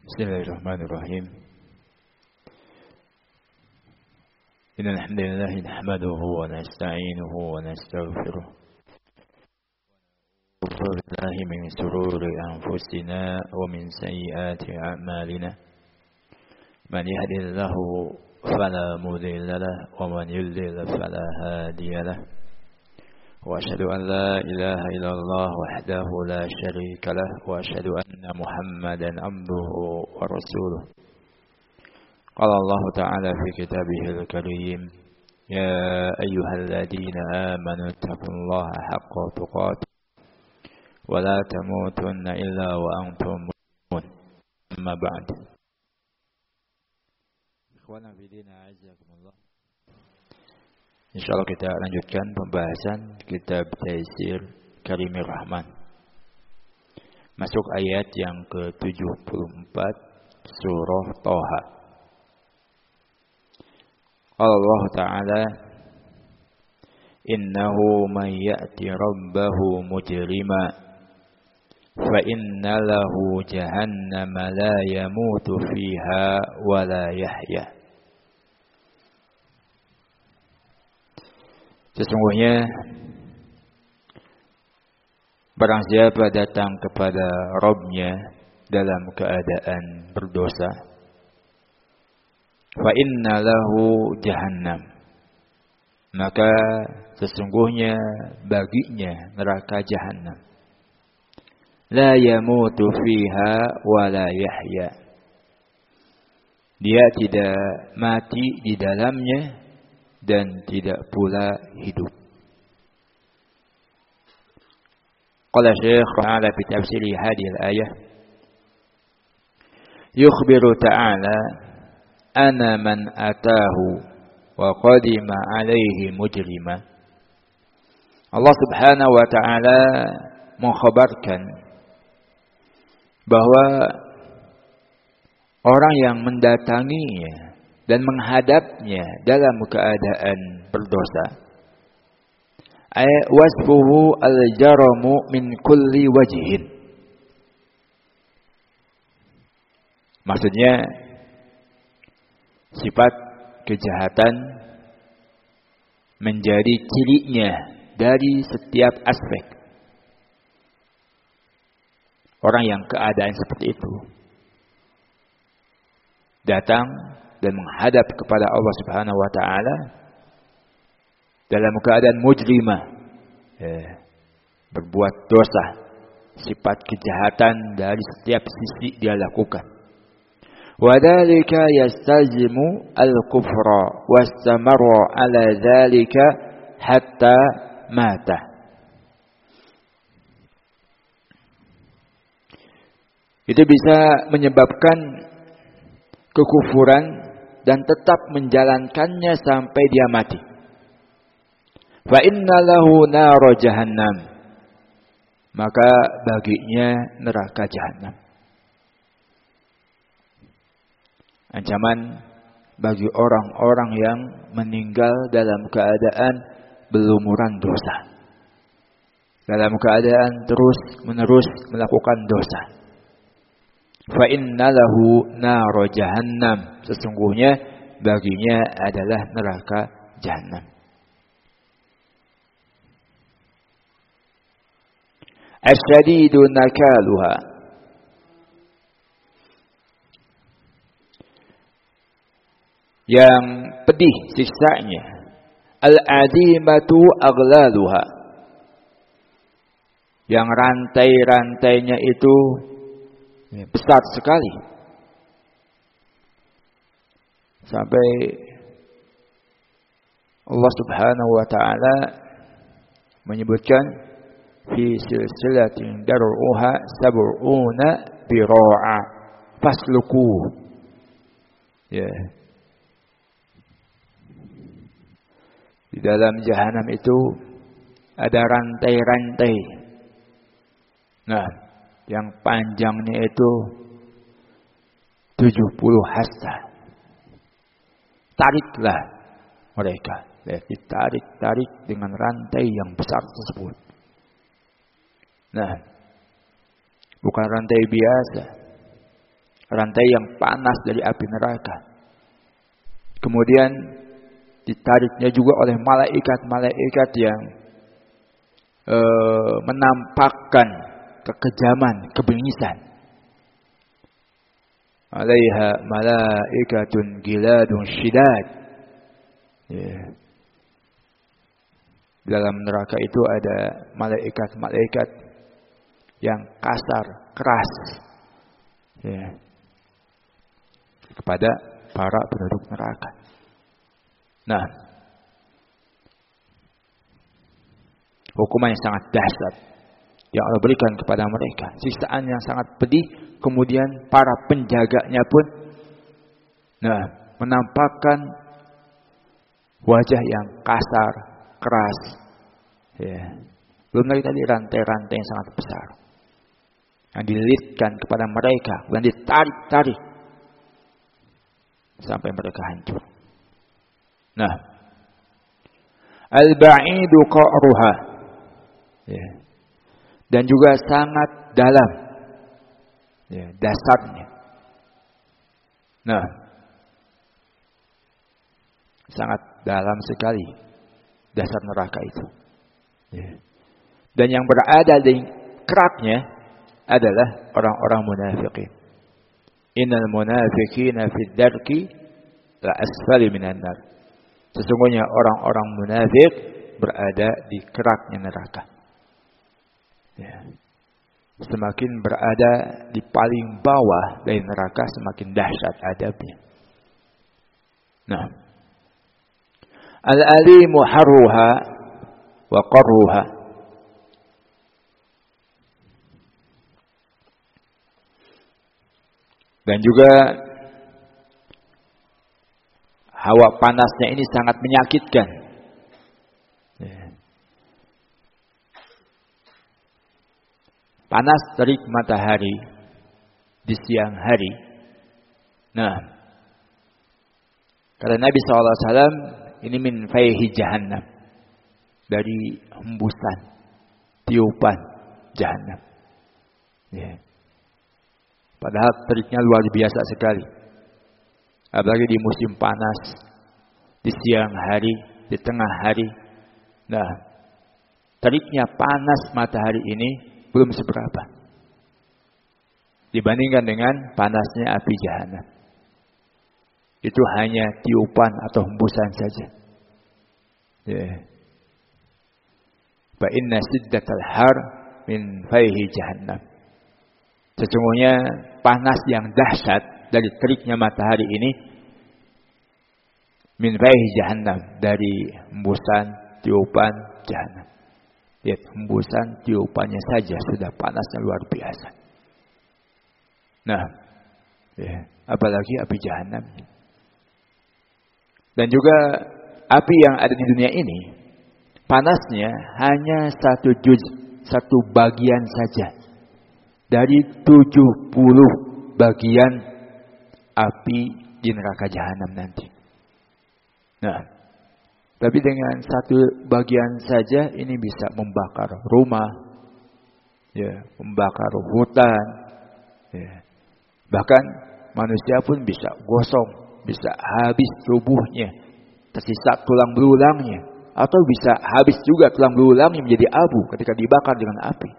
Bismillahirrahmanirrahim. Innal hamdalillah nahmaduhu wa nasta'inuhu wa nastaghfiruh. A'udzu billahi min shururi anfusina wa min sayyiati a'malina. Man yahdihillahu fala mudilla lahu wa man yudlil fala hadiya lahu. Wa asyhadu an la ilaha illallah wahdahu la syarika lahu wa asyhadu anna Muhammadan abduhu wa rasuluh. Qala Allah Ta'ala fi kitabihil karim, ya ayyuhalladzina amanu taqullaha haqqa tuqatih wa la tamutunna illa wa antum muslimun. Amma ba'd. Ikhwana fi din, a'azzakumullah. Insyaallah kita lanjutkan pembahasan kitab Taisir Karimir Rahman. Masuk ayat yang ke-74 surah Thaha. Allah Ta'ala, innahu man ya'ti rabbahu mujrima fa inna lahu jahannama la yamutu fiha wa la yahya. Sesungguhnya barang siapa datang kepada Rabb-Nya dalam keadaan berdosa, fa inna lahu jahannam, maka sesungguhnya baginya neraka jahannam, la yamutu fiha wa la yahya, dia tidak mati di dalamnya dan tidak pula hidup. Qala Syekh Ta'ala fi tafsiri hadhihi al-ayah, yukhbiru ta'ala ana man atahu wa qadima alaihi mujrima. Allah Subhanahu wa ta'ala mengkhabarkan bahwa orang yang mendatanginya dan menghadapnya dalam keadaan berdosa, ay wasfuhu al-jaramu min kulli wajhin. Maksudnya sifat kejahatan menjadi cirinya dari setiap aspek. Orang yang keadaan seperti itu datang dan menghadap kepada Allah Subhanahu wa ta'ala dalam keadaan mujrimah, berbuat dosa, sifat kejahatan dari setiap sisi dia lakukan. Wadhalika yastazimu al-kufra wastamara ala dhalika hatta mata. Itu bisa menyebabkan kekufuran dan tetap menjalankannya sampai dia mati. Fa inna lahu nara jahannam, maka baginya neraka jahannam. Ancaman bagi orang-orang yang meninggal dalam keadaan berlumuran dosa, dalam keadaan terus-menerus melakukan dosa. Fa inna lahu nara jahannam, sesungguhnya baginya adalah neraka jahannam. Asyadidu nakaluha, yang pedih siksanya. Al-adimatu aghlaluha, yang rantai-rantainya itu besar sekali, sampai Allah Subhanahu wa ta'ala menyebutkan fi silsilatin dar'uha sab'una bira'a fasluku, di dalam jahanam itu ada rantai-rantai. Nah, yang panjangnya itu 70 hasta. Tariklah mereka, ditarik dengan rantai yang besar tersebut. Nah, bukan rantai biasa, rantai yang panas dari api neraka. Kemudian ditariknya juga oleh malaikat-malaikat yang menampakkan kekejaman, kebengisan. Alaiha malaikatun giladun syidad. Dalam neraka itu ada malaikat-malaikat yang kasar, keras, kepada para penduduk neraka. Nah, hukuman yang sangat dahsyat yang Allah berikan kepada mereka, siksaan yang sangat pedih. Kemudian para penjaganya pun menampakkan wajah yang kasar, keras. Belum lagi tadi rantai-rantai yang sangat besar yang dililitkan kepada mereka dan ditarik-tarik sampai mereka hancur. Nah, al-ba'idu qa'ruha, dan juga sangat dalam dasarnya. Nah, sangat dalam sekali dasar neraka itu. Dan yang berada di keraknya adalah orang-orang munafikin. Innal munafiqina fid darki la asfali minan nar. Sesungguhnya orang-orang munafik berada di keraknya neraka. Semakin berada di paling bawah dari neraka, semakin dahsyat adabnya. Nah, al-alimu harruha wa qarruha. Dan juga hawa panasnya ini sangat menyakitkan. Panas terik matahari di siang hari. Nah, kata Nabi SAW, ini min fayhi jahannam, dari hembusan, tiupan jahannam. Padahal teriknya luar biasa sekali. Apalagi di musim panas, di siang hari, di tengah hari. Nah, teriknya panas matahari ini belum seberapa dibandingkan dengan panasnya api jahanam. Itu hanya tiupan atau hembusan saja. Fa inna siddatal har min fayhi jahannam. Sesungguhnya panas yang dahsyat dari teriknya matahari ini min fayhi jahannam, dari hembusan tiupan jahannam. Lihat, hembusan tiupannya saja sudah panasnya luar biasa. Nah, apalagi api jahanam. Dan juga api yang ada di dunia ini, panasnya hanya satu bagian saja dari 70 bagian api di neraka jahanam nanti. Nah, tapi dengan satu bagian saja ini bisa membakar rumah, membakar hutan, bahkan manusia pun bisa gosong, bisa habis tubuhnya, tersisa tulang belulangnya, atau bisa habis juga tulang belulangnya menjadi abu ketika dibakar dengan api.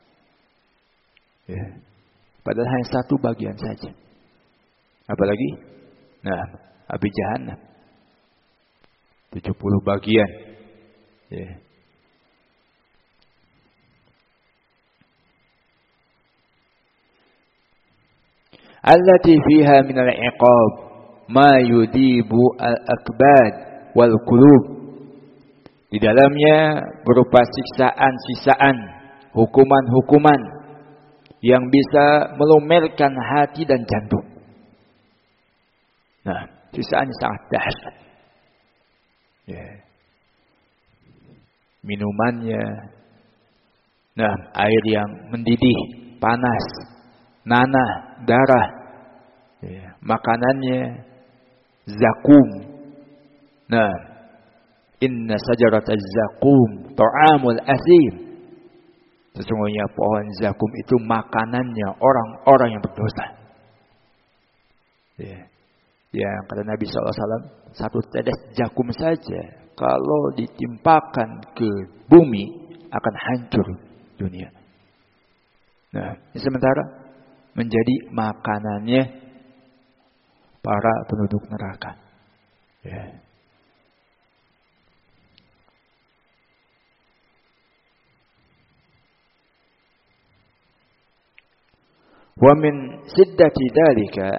Padahal hanya satu bagian saja. Apalagi, api jahanam. 70 bagian. Allati fiha min al-iqab ma yudibu al-akbad wal qulub. Di dalamnya berupa siksaan-siksaan, hukuman-hukuman yang bisa melumerkan hati dan jantung. Nah, siksaannya sangat dahsyat. Minumannya, air yang mendidih, panas, nanah, darah. Makanannya zakum. Inna sajarataz zakum ta'amul asim. Sesungguhnya pohon zakum itu makanannya orang-orang yang berdosa. Ya. Yang kata Nabi SAW, satu tetes jagung saja kalau ditimpakan ke bumi akan hancur dunia. Nah, sementara menjadi makanannya para penduduk neraka. Ya. Wa min siddati dzalika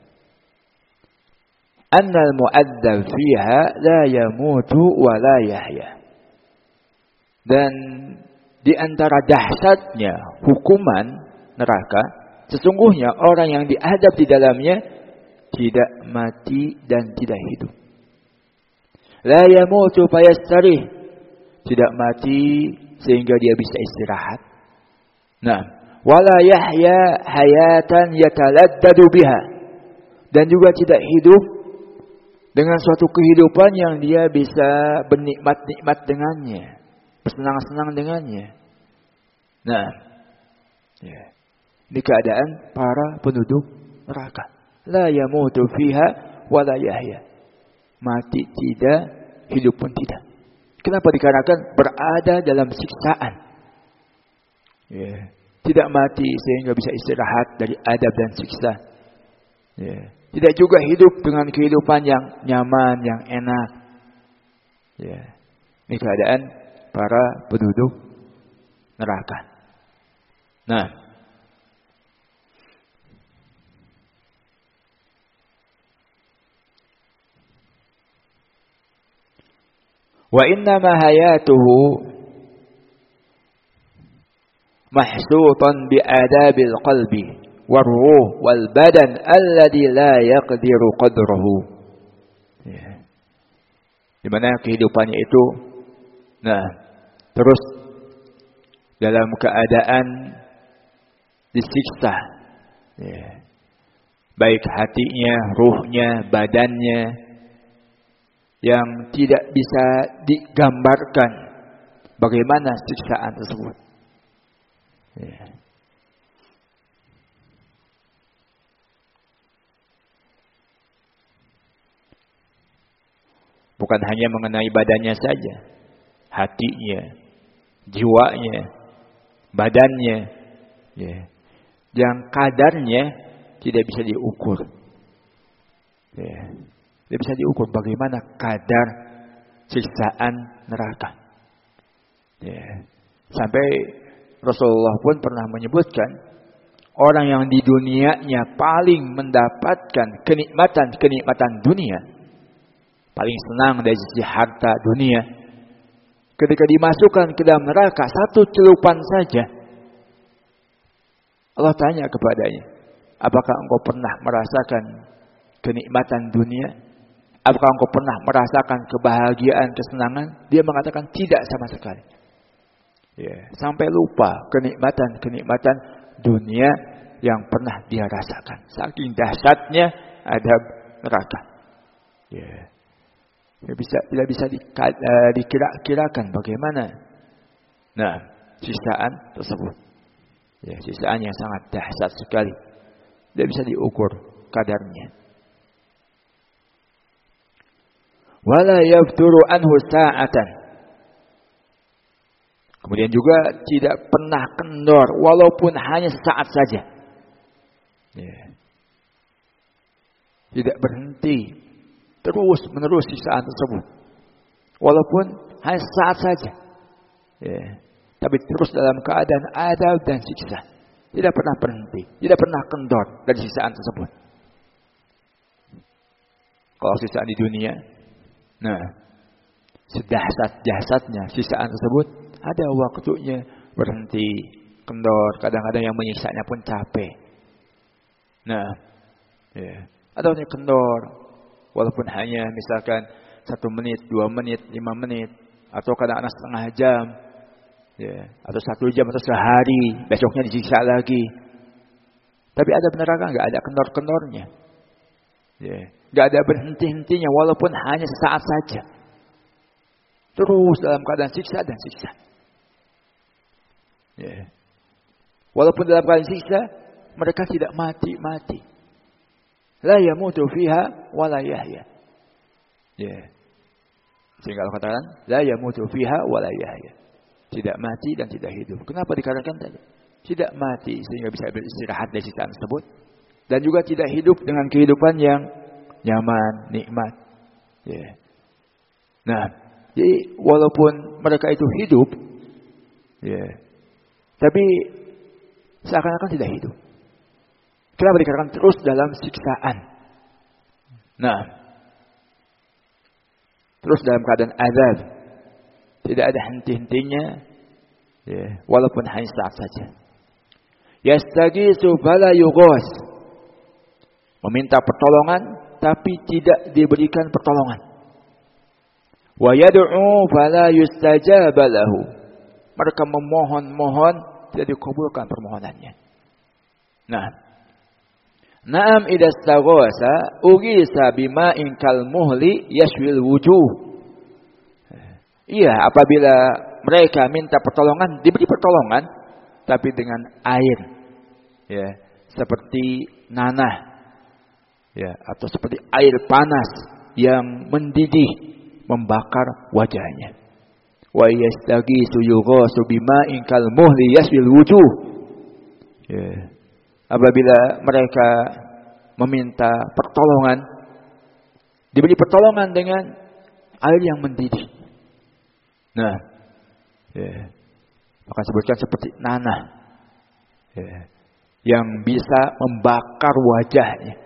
anna al-mu'adzab fiha la yamutu wa la yahya. Dan di antara dahsyatnya hukuman neraka, sesungguhnya orang yang diadab di dalamnya tidak mati dan tidak hidup. La yamutu fayastarih, tidak mati sehingga dia bisa istirahat. Nah, wala yahya hayatan yataladdadu biha, dan juga tidak hidup dengan suatu kehidupan yang dia bisa bernikmat-nikmat dengannya, bersenang-senang dengannya. Nah, ya. Ini keadaan para penduduk neraka. La yamutu fiha wa la yahya. Mati tidak, hidup pun tidak. Kenapa? Dikarenakan berada dalam siksaan. Ya. Tidak mati sehingga bisa istirahat dari adab dan siksa. Ya. Tidak juga hidup dengan kehidupan yang nyaman, yang enak. Ya. Ini keadaan para penduduk neraka. Nah, wa innama hayatuhu mahsutan bi adabil qalbi war ruh wal badan alladhi la yaqdiru qadrahu. Ya. Di mana kehidupannya itu terus dalam keadaan disiksa. Ya. Baik hatinya, ruhnya, badannya, yang tidak bisa digambarkan bagaimana siksaan tersebut. Ya. Bukan hanya mengenai badannya saja, hatinya, jiwanya, badannya, ya. Yang kadarnya tidak bisa diukur. Ya. Tidak bisa diukur bagaimana kadar siksaan neraka. Ya. Sampai Rasulullah pun pernah menyebutkan, orang yang di dunianya paling mendapatkan kenikmatan dunia, paling senang dari sisi harta dunia, ketika dimasukkan ke dalam neraka satu celupan saja, Allah tanya kepadanya, apakah engkau pernah merasakan kenikmatan dunia? Apakah engkau pernah merasakan kebahagiaan, kesenangan? Dia mengatakan tidak sama sekali. Ya, sampai lupa kenikmatan dunia yang pernah dia rasakan. Saking dahsyatnya adab neraka. Ya, tidak bisa dikira-kirakan bagaimana siksaan tersebut. Ya, siksaan yang sangat dahsyat sekali. Tidak bisa diukur kadarnya. Wala yafturu anhu sa'atan. Kemudian juga tidak pernah kendor walaupun hanya sesaat saja. Ya. Tidak berhenti, terus menerus siksaan tersebut. Walaupun hanya sesaat saja. Ya. Tapi terus dalam keadaan adab dan siksa. Tidak pernah berhenti, tidak pernah kendor dari siksaan tersebut. Kalau siksaan di dunia, sedahsyat-dahsyatnya siksaan tersebut, ada waktunya berhenti, kendor, kadang-kadang yang menyiksanya pun capek. Atau kendor, walaupun hanya misalkan 1 menit, 2 menit, 5 menit, atau kadang-kadang setengah jam, atau 1 jam atau sehari, besoknya disiksa lagi. Tapi ada neraka nggak ada kendor-kendornya, nggak ada berhenti-hentinya, walaupun hanya sesaat saja. Terus dalam keadaan siksa dan siksa. Walaupun dalam keadaan siksa, mereka tidak mati-mati. La yamutu fiha wa la yahya. Ya. Sehingga Allah katakan, la yamutu fiha wa la yahya. Tidak mati dan tidak hidup. Kenapa dikatakan tadi? Tidak mati sehingga bisa beristirahat dari sisa tersebut. Dan juga tidak hidup dengan kehidupan yang nyaman, nikmat. Ya. Nah, jadi walaupun mereka itu hidup, ya, tapi seakan-akan tidak hidup. Kenapa dikatakan terus dalam siksaan? Nah, terus dalam keadaan azab, tidak ada henti-hentinya, ya, walaupun hanya saat saja. Yastaghiitsu fala yughas, meminta pertolongan tapi tidak diberikan pertolongan. Wa yad'u fala yustajaba lahu, mereka memohon-mohon tidak dikabulkan permohonannya. Nah, na'am idza staghasa ughisa bima'in kal muhli yashwil wujuh. Iya, apabila mereka minta pertolongan, diberi pertolongan tapi dengan air, ya, seperti nanah, ya, atau seperti air panas yang mendidih membakar wajahnya. Wa yastaghiitsu yughasu bima'in kal muhli yashwil wujuh. Ya. Apabila mereka meminta pertolongan, diberi pertolongan dengan air yang mendidih. Nah, ya, maka sebutkan seperti nanah, ya, yang bisa membakar wajahnya.